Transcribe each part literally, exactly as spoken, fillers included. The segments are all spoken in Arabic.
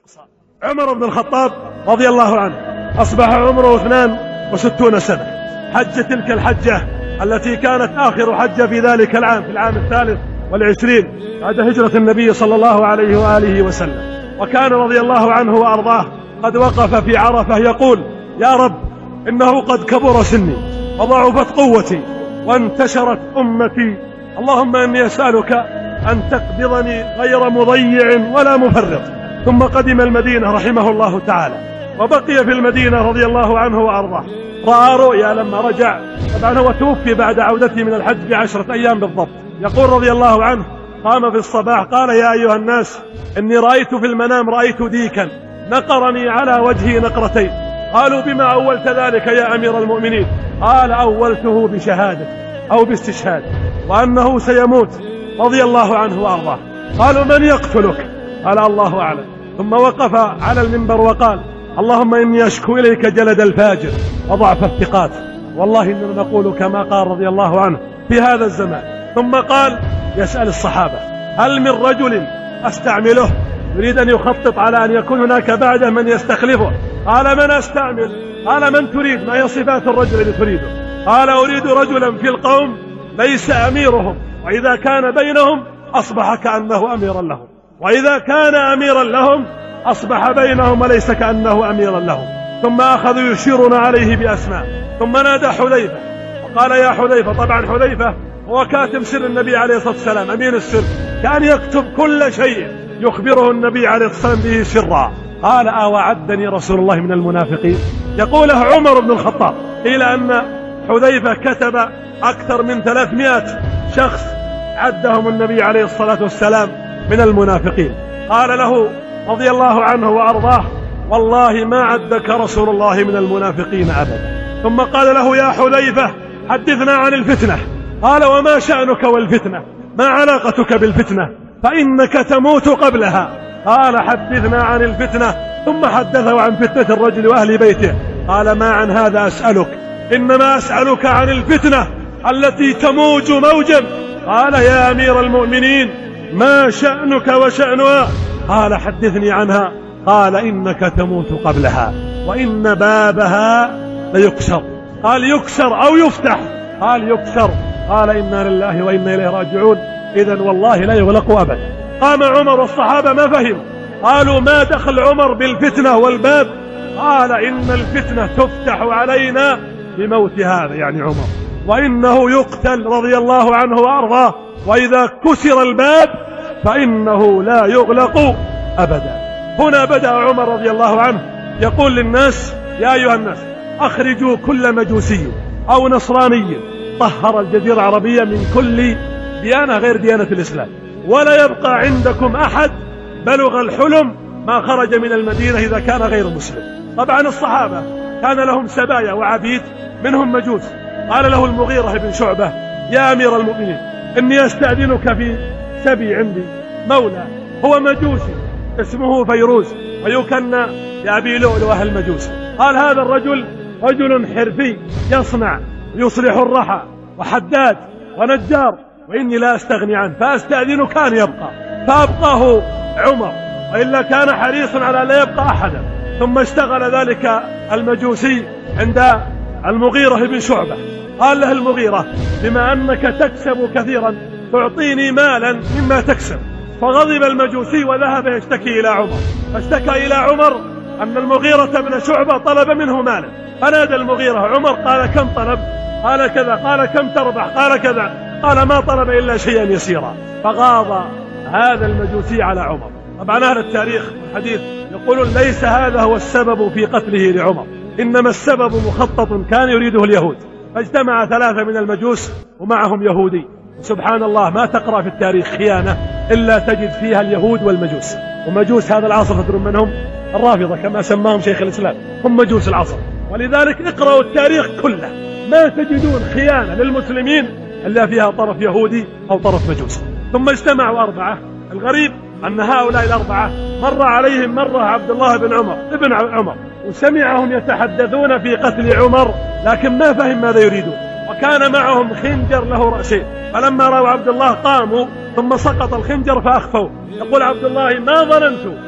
الأقصى. عمر بن الخطاب رضي الله عنه أصبح عمره اثنان وستون سنة، حج تلك الحجة التي كانت آخر حجة في ذلك العام، في العام الثالث والعشرين بعد هجرة النبي صلى الله عليه وآله وسلم. وكان رضي الله عنه وأرضاه قد وقف في عرفة يقول: يا رب، إنه قد كبر سني وضعفت قوتي وانتشرت أمتي، اللهم إني أسألك أن تقبضني غير مضيع ولا مفرط. ثم قدم المدينة رحمه الله تعالى، وبقي في المدينة رضي الله عنه وأرضاه. رأى رؤيا لما رجع، طبعا هو توفي بعد عودته من الحج بعشرة أيام بالضبط. يقول رضي الله عنه: قام في الصباح قال: يا أيها الناس، إني رأيت في المنام رأيت ديكا نقرني على وجهي نقرتين. قالوا: بما أولت ذلك يا أمير المؤمنين؟ قال: أولته بشهادة أو باستشهاد، وأنه سيموت رضي الله عنه وأرضاه. قالوا: من يقتلك؟ قال: الله أعلم. ثم وقف على المنبر وقال: اللهم إني أشكو إليك جلد الفاجر وضعف الثقات، والله إننا نقول كما قال رضي الله عنه في هذا الزمان. ثم قال يسأل الصحابة: هل من رجل أستعمله؟ يريد أن يخطط على أن يكون هناك بعده من يستخلفه. قال: من أستعمل؟ قال: من تريد؟ ما هي صفات الرجل الذي تريده؟ قال: أريد رجلا في القوم ليس أميرهم، وإذا كان بينهم أصبح كأنه أميرا لهم، وإذا كان أميرا لهم أصبح بينهم وليس كأنه أميرا لهم. ثم أخذوا يشيرون عليه بأسماء. ثم نادى حذيفة وقال: يا حذيفة. طبعا حذيفة هو كاتم سر النبي عليه الصلاة والسلام، أمين السر، كان يكتب كل شيء يخبره النبي عليه الصلاة والسلام به سرا. قال: أوعدني رسول الله من المنافقين؟ يقوله عمر بن الخطاب. قيل أن حذيفة كتب أكثر من ثلاثمائة شخص عدهم النبي عليه الصلاة والسلام من المنافقين. قال له رضي الله عنه وأرضاه: والله ما عدك رسول الله من المنافقين أبدا. ثم قال له: يا حذيفة، حدثنا عن الفتنة. قال: وما شأنك والفتنة؟ ما علاقتك بالفتنة؟ فإنك تموت قبلها. قال: حدثنا عن الفتنة. ثم حدثه عن فتنة الرجل وأهل بيته. قال: ما عن هذا أسألك، إنما أسألك عن الفتنة التي تموج موجا. قال: يا أمير المؤمنين، ما شأنك وشأنها؟ قال: حدثني عنها. قال: إنك تموت قبلها، وإن بابها ليكسر. قال: يكسر أو يفتح؟ قال: يكسر. قال: إنا لله وإنا إليه راجعون، إذن والله لا يغلق أبدا. قام عمر والصحابة ما فهموا، قالوا: ما دخل عمر بالفتنة والباب؟ قال: إن الفتنة تفتح علينا بموت هذا، يعني عمر، وإنه يقتل رضي الله عنه وأرضاه، وإذا كسر الباب فإنه لا يغلق أبدا. هنا بدأ عمر رضي الله عنه يقول للناس: يا أيها الناس، أخرجوا كل مجوسي أو نصراني طهر الجزيرة العربية من كل ديانة غير ديانة الإسلام، ولا يبقى عندكم أحد بلغ الحلم ما خرج من المدينة إذا كان غير مسلم. طبعا الصحابة كان لهم سبايا وعبيد منهم مجوس. قال له المغيرة بن شعبة: يا أمير المؤمنين، إني أستأذنك في سبي عندي مولى هو مجوسي اسمه فيروز ويكنى بأبي لؤلؤة المجوسي. قال: هذا الرجل رجل حرفي يصنع ويصلح الرحى وحداد ونجار، وإني لا أستغني عنه، فأستأذنك أن يبقى. فأبقاه عمر، وإلا كان حريصا على لا يبقى أحدا. ثم اشتغل ذلك المجوسي عند المغيرة بن شعبة. قال له المغيرة: بما أنك تكسب كثيرا تعطيني مالا مما تكسب. فغضب المجوسي وذهب يشتكي إلى عمر، فاشتكى إلى عمر أن المغيرة بن شعبة طلب منه مالا. فنادى المغيرة عمر، قال: كم طلب؟ قال: كذا. قال: كم تربح؟ قال: كذا. قال: ما طلب إلا شيئا يسيرا. فغاض هذا المجوسي على عمر. طبعا أهل التاريخ الحديث يقولون ليس هذا هو السبب في قتله لعمر، إنما السبب مخطط كان يريده اليهود. فاجتمع ثلاثة من المجوس ومعهم يهودي. سبحان الله، ما تقرأ في التاريخ خيانة إلا تجد فيها اليهود والمجوس. ومجوس هذا العصر تدرون منهم؟ الرافضة كما سماهم شيخ الإسلام، هم مجوس العصر. ولذلك اقرأوا التاريخ كله، ما تجدون خيانة للمسلمين إلا فيها طرف يهودي أو طرف مجوسي. ثم اجتمعوا أربعة. الغريب أن هؤلاء الأربعة مر عليهم مرة عبد الله بن عمر ابن عمر، وسمعهم يتحدثون في قتل عمر، لكن ما فهم ماذا يريدون، وكان معهم خنجر له رأسين. فلما رأوا عبد الله قاموا، ثم سقط الخنجر فأخفوه. يقول عبد الله: ما ظننت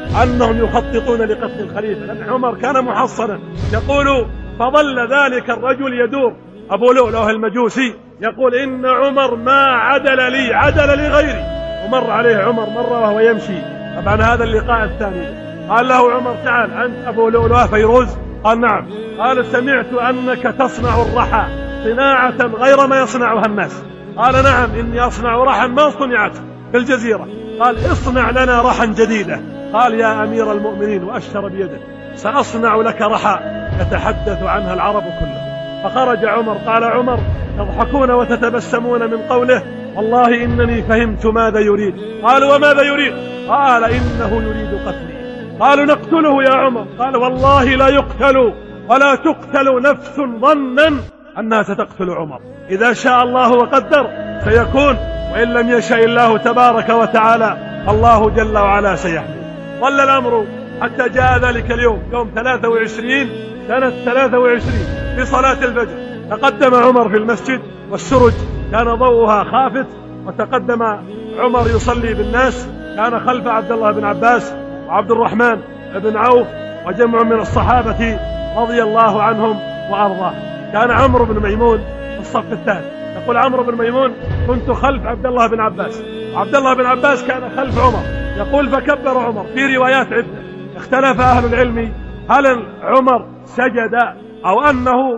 أنهم يخططون لقتل الخليفة، لأن عمر كان محصنا. يقول فظل ذلك الرجل يدور، أبو لؤلؤة المجوسي يقول إن عمر ما عدل لي عدل لغيري. ومر عليه عمر مرة وهو يمشي، طبعا هذا اللقاء الثاني، قال له عمر تعال أنت أبو لؤلؤة فيروز؟ قال نعم. قال سمعت أنك تصنع الرحى صناعة غير ما يصنعها الناس. قال نعم إني أصنع رحى ما صنعت في الجزيرة. قال اصنع لنا رحى جديدة. قال يا أمير المؤمنين، وأشر بيده، سأصنع لك رحى يتحدث عنها العرب كلها. فخرج عمر. قال عمر تضحكون وتتبسمون من قوله والله إنني فهمت ماذا يريد. قالوا وماذا يريد؟ قال إنه يريد قتلي. قالوا نقتله يا عمر. قال والله لا يقتل ولا تقتل نفس ظنا أنها ستقتل عمر، إذا شاء الله وقدر سيكون، وإن لم يشاء الله تبارك وتعالى الله جل وعلا سيحمي. ظل الأمر حتى جاء ذلك اليوم، يوم ثلاثة وعشرين سنة ثلاثة وعشرين في صلاة الفجر. تقدم عمر في المسجد والسرج كان ضوءها خافت، وتقدم عمر يصلي بالناس، كان خلف عبد الله بن عباس وعبد الرحمن بن عوف وجمع من الصحابة رضي الله عنهم وأرضاه. كان عمرو بن ميمون في الصف الثاني. يقول عمرو بن ميمون كنت خلف عبد الله بن عباس، وعبد الله بن عباس كان خلف عمر. يقول فكبر عمر. في روايات عدة اختلف أهل العلم هل عمر سجد أو أنه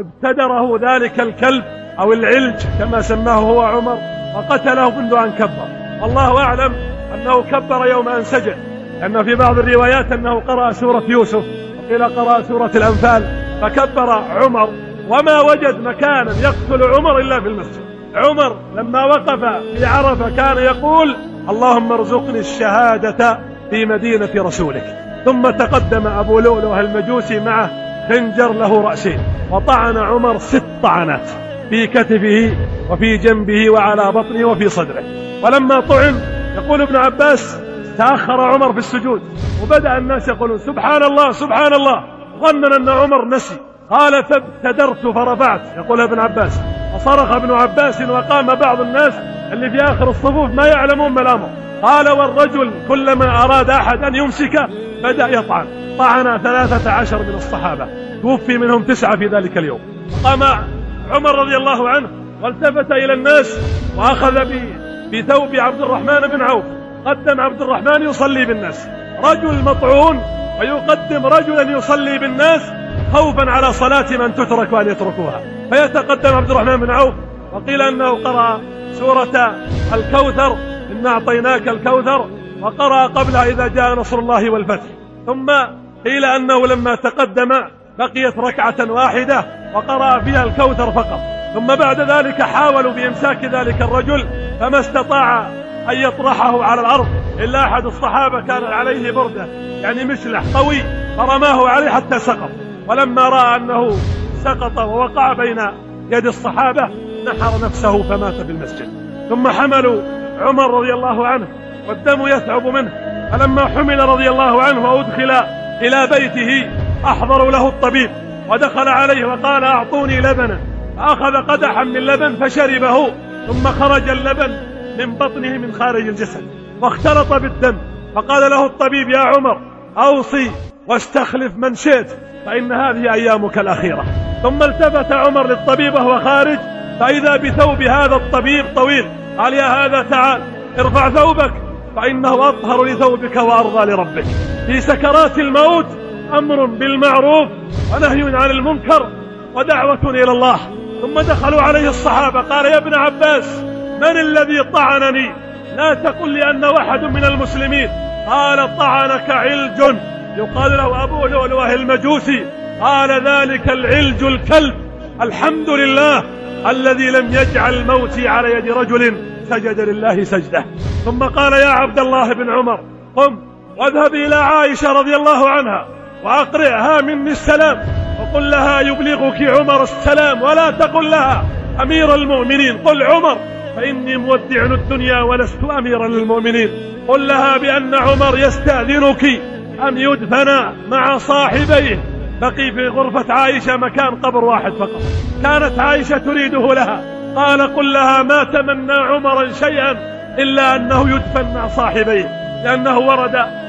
ابتدره ذلك الكلب أو العلج كما سماه هو عمر وقتله منذ أن كبر. والله أعلم أنه كبر يوم أن سجد، لأن في بعض الروايات أنه قرأ سورة يوسف وقيل قرأ سورة الأنفال، فكبر عمر وما وجد مكانا يقتل عمر إلا في المسجد. عمر لما وقف في عرفة كان يقول اللهم ارزقني الشهادة في مدينة رسولك. ثم تقدم أبو لؤلؤة المجوسي معه خنجر له رأسين، وطعن عمر ست طعنات في كتفه وفي جنبه وعلى بطنه وفي صدره. ولما طعن يقول ابن عباس تأخر عمر في السجود، وبدأ الناس يقولون سبحان الله سبحان الله، ظنا أن عمر نسي. قال فابتدرت فرفعت، يقول ابن عباس، وصرخ ابن عباس وقام بعض الناس اللي في آخر الصفوف ما يعلمون ما الأمر. قال والرجل كلما أراد أحد أن يمسك بدأ يطعن. طعن ثلاثة عشر من الصحابة، توفي منهم تسعة في ذلك اليوم. قام عمر رضي الله عنه والتفت إلى الناس وأخذ بثوب عبد الرحمن بن عوف، قدم عبد الرحمن يصلي بالناس، رجل مطعون ويقدم رجلا يصلي بالناس خوفا على صلاة من تترك وأن يتركوها. فيتقدم عبد الرحمن بن عوف، وقيل أنه قرأ سورة الكوثر إنا أعطيناك الكوثر، وقرأ قبلها إذا جاء نصر الله والفتح. ثم قيل أنه لما تقدم بقيت ركعة واحدة وقرأ فيها الكوثر فقط. ثم بعد ذلك حاولوا بإمساك ذلك الرجل فما استطاع أن يطرحه على الأرض إلا أحد الصحابة كان عليه بردة يعني مشلح قوي، فرماه عليه حتى سقط. ولما رأى أنه سقط ووقع بين يد الصحابة نحر نفسه فمات في المسجد. ثم حملوا عمر رضي الله عنه والدم يثعب منه، فلما حمل رضي الله عنه وأدخل إلى بيته أحضروا له الطبيب، ودخل عليه وقال أعطوني لبنا، فأخذ قدحا من لبن فشربه، ثم خرج اللبن من بطنه من خارج الجسد واختلط بالدم. فقال له الطبيب يا عمر أوصي واستخلف من شئت فإن هذه أيامك الأخيرة. ثم التفت عمر للطبيب وهو خارج فإذا بثوب هذا الطبيب طويل، قال يا هذا تعال ارفع ثوبك فإنه أطهر لثوبك وأرضى لربك. في سكرات الموت أمر بالمعروف ونهي عن المنكر ودعوة إلى الله. ثم دخلوا عليه الصحابة، قال يا ابن عباس من الذي طعنني؟ لا تقل لي أن واحد من المسلمين. قال طعنك علج يقال له أبو لؤلؤة المجوسي. قال ذلك العلج الكلب، الحمد لله الذي لم يجعل موتي على يد رجل سجد لله سجده. ثم قال يا عبد الله بن عمر قم واذهب إلى عائشة رضي الله عنها وأقرئها مني السلام وقل لها يبلغك عمر السلام، ولا تقل لها أمير المؤمنين، قل عمر فإني مودع الدنيا ولست أميرا للمؤمنين. قل لها بأن عمر يستأذنك أن يدفن مع صاحبيه. بقي في غرفة عائشة مكان قبر واحد فقط، كانت عائشة تريده لها. قال قل لها ما تمنى عمرا شيئا إلا أنه يدفن مع صاحبيه، لأنه ورد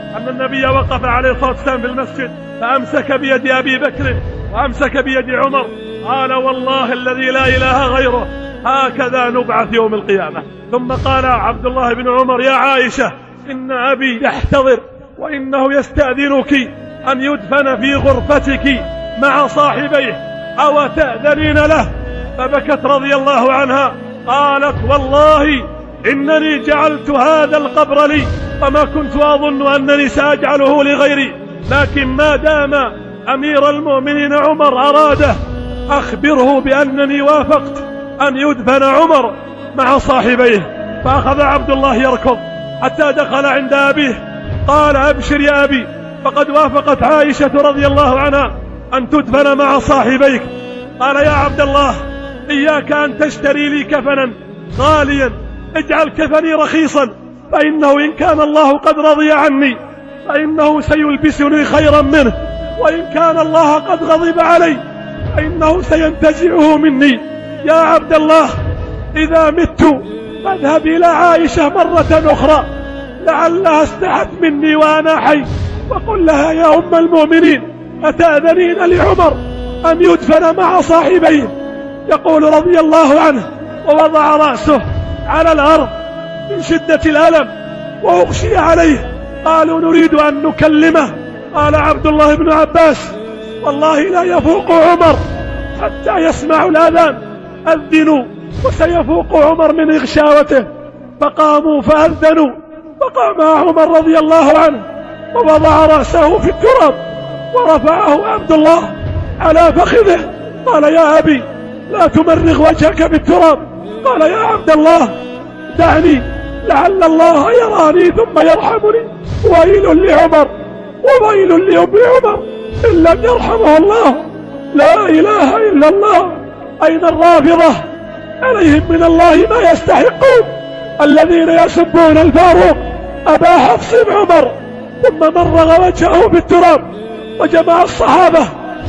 أن النبي وقف عليه الصلاة والسلام في المسجد فأمسك بيد أبي بكر وأمسك بيد عمر، قال والله الذي لا إله غيره هكذا نبعث يوم القيامة. ثم قال عبد الله بن عمر يا عائشة إن أبي يحتضر وإنه يستأذنك أن يدفن في غرفتك مع صاحبيه أو تأذنين له؟ فبكت رضي الله عنها، قالت والله إنني جعلت هذا القبر لي وما كنت أظن أنني سأجعله لغيري، لكن ما دام أمير المؤمنين عمر أراده أخبره بأنني وافقت أن يدفن عمر مع صاحبيه. فأخذ عبد الله يركض حتى دخل عند أبيه، قال أبشر يا أبي، فقد وافقت عائشة رضي الله عنها أن تدفن مع صاحبيك. قال يا عبد الله إياك أن تشتري لي كفنا غاليا، اجعل كفني رخيصا، فإنه إن كان الله قد رضي عني فإنه سيلبسني خيرا منه، وإن كان الله قد غضب علي فإنه سينتزعه مني. يا عبد الله إذا مت فاذهب إلى عائشة مرة أخرى لعلها استحت مني وأنا حي، وقل لها يا أم المؤمنين أتأذنين لعمر أن يدفن مع صاحبيه؟ يقول رضي الله عنه ووضع رأسه على الأرض من شدة الألم وأغشي عليه. قالوا نريد أن نكلمه، قال عبد الله بن عباس والله لا يفوق عمر حتى يسمع الأذان، أذنوا وسيفوق عمر من إغشاوته. فقاموا فأذنوا، فقام عمر رضي الله عنه ووضع رأسه في التراب ورفعه عبد الله على فخذه، قال يا أبي لا تمرغ وجهك بالتراب. قال يا عبد الله دعني لعل الله يراني ثم يرحمني. ويل لعمر وويل لأم عمر إن لم يرحمه الله. لا إله إلا الله. أين الرافضة؟ عليهم من الله ما يستحقون، الذين يسبون الفاروق أبا حفص عمر ثم مرغ وجهه بالتراب. وجمع الصحابة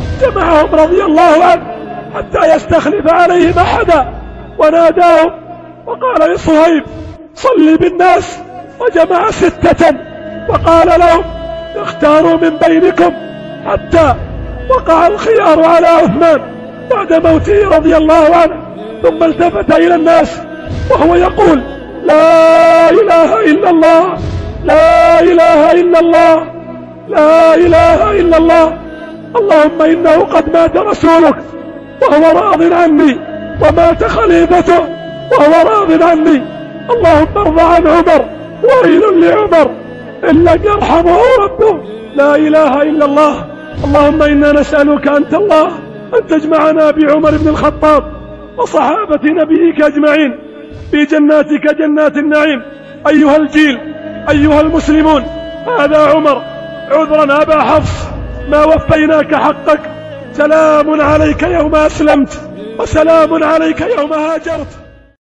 جمعهم رضي الله عنه حتى يستخلف عليهم أحدا، وناداهم وقال لصهيب صلي بالناس، وجمع ستة وقال لهم اختاروا من بينكم، حتى وقع الخيار على عثمان بعد موته رضي الله عنه. ثم التفت إلى الناس وهو يقول لا إله إلا الله، لا إله إلا الله، لا إله إلا الله. اللهم إنه قد مات رسولك وهو راض عني، ومات خليفته وهو راض عني. اللهم ارض عن عمر، ويل لعمر إن لم يرحمه ربه. لا إله إلا الله. اللهم إنا نسألك أنت الله أن تجمعنا بعمر بن الخطاب وصحابة نبيك أجمعين في جناتك جنات النعيم. أيها الجيل، أيها المسلمون، هذا عمر، عذرا أبا حفص ما وفيناك حقك. سلام عليك يوم أسلمت، وسلام عليك يوم هاجرت.